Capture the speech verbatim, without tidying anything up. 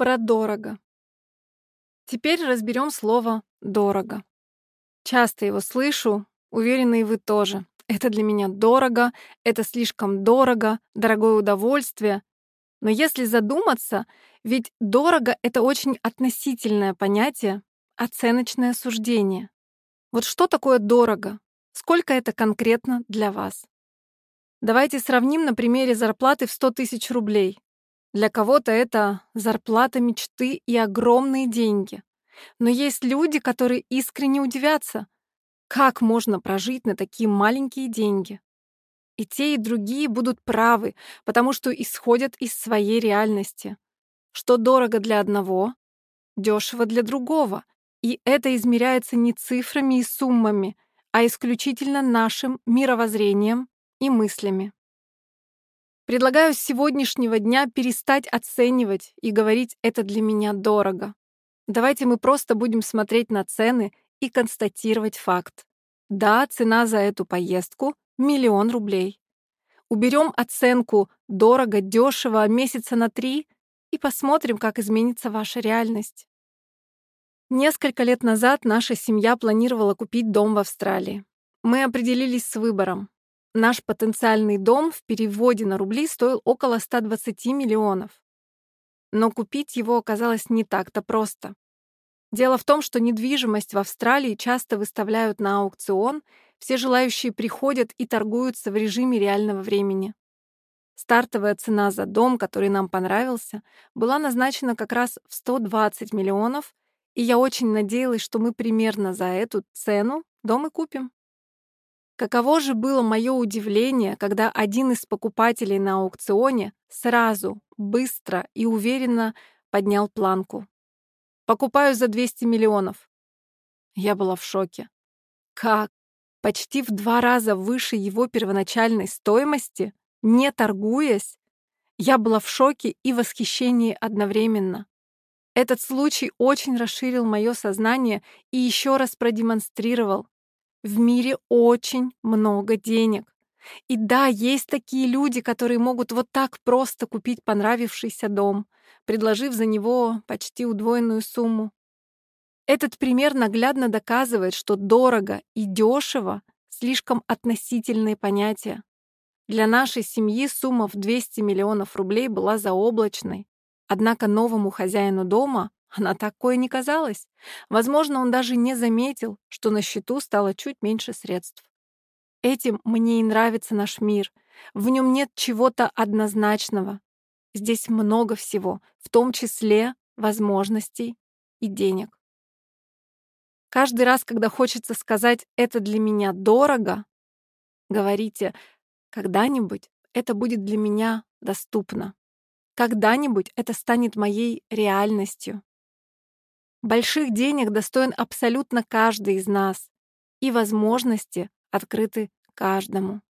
Про дорого. Теперь разберем слово «дорого». Часто его слышу, уверена, и вы тоже. Это для меня дорого, это слишком дорого, дорогое удовольствие. Но если задуматься, ведь дорого — это очень относительное понятие, оценочное суждение. Вот что такое дорого? Сколько это конкретно для вас? Давайте сравним на примере зарплаты в сто тысяч рублей. Для кого-то это зарплата мечты и огромные деньги. Но есть люди, которые искренне удивятся, как можно прожить на такие маленькие деньги. И те, и другие будут правы, потому что исходят из своей реальности. Что дорого для одного, дешево для другого. И это измеряется не цифрами и суммами, а исключительно нашим мировоззрением и мыслями. Предлагаю с сегодняшнего дня перестать оценивать и говорить «это для меня дорого». Давайте мы просто будем смотреть на цены и констатировать факт. Да, цена за эту поездку — миллион рублей. Уберем оценку «дорого», «дешево» месяца на три и посмотрим, как изменится ваша реальность. Несколько лет назад наша семья планировала купить дом в Австралии. Мы определились с выбором. Наш потенциальный дом в переводе на рубли стоил около ста двадцати миллионов. Но купить его оказалось не так-то просто. Дело в том, что недвижимость в Австралии часто выставляют на аукцион, все желающие приходят и торгуются в режиме реального времени. Стартовая цена за дом, который нам понравился, была назначена как раз в сто двадцать миллионов, и я очень надеялась, что мы примерно за эту цену дом и купим. Каково же было мое удивление, когда один из покупателей на аукционе сразу, быстро и уверенно поднял планку. «Покупаю за двести миллионов». Я была в шоке. Как? Почти в два раза выше его первоначальной стоимости, не торгуясь? Я была в шоке и восхищении одновременно. Этот случай очень расширил мое сознание и еще раз продемонстрировал: в мире очень много денег. И да, есть такие люди, которые могут вот так просто купить понравившийся дом, предложив за него почти удвоенную сумму. Этот пример наглядно доказывает, что дорого и дешево — слишком относительные понятия. Для нашей семьи сумма в двести миллионов рублей была заоблачной. Однако новому хозяину дома она такой не казалась. Возможно, он даже не заметил, что на счету стало чуть меньше средств. Этим мне и нравится наш мир. В нем нет чего-то однозначного. Здесь много всего, в том числе возможностей и денег. Каждый раз, когда хочется сказать «это для меня дорого», говорите «когда-нибудь это будет для меня доступно». Когда-нибудь это станет моей реальностью. Больших денег достоин абсолютно каждый из нас, и возможности открыты каждому.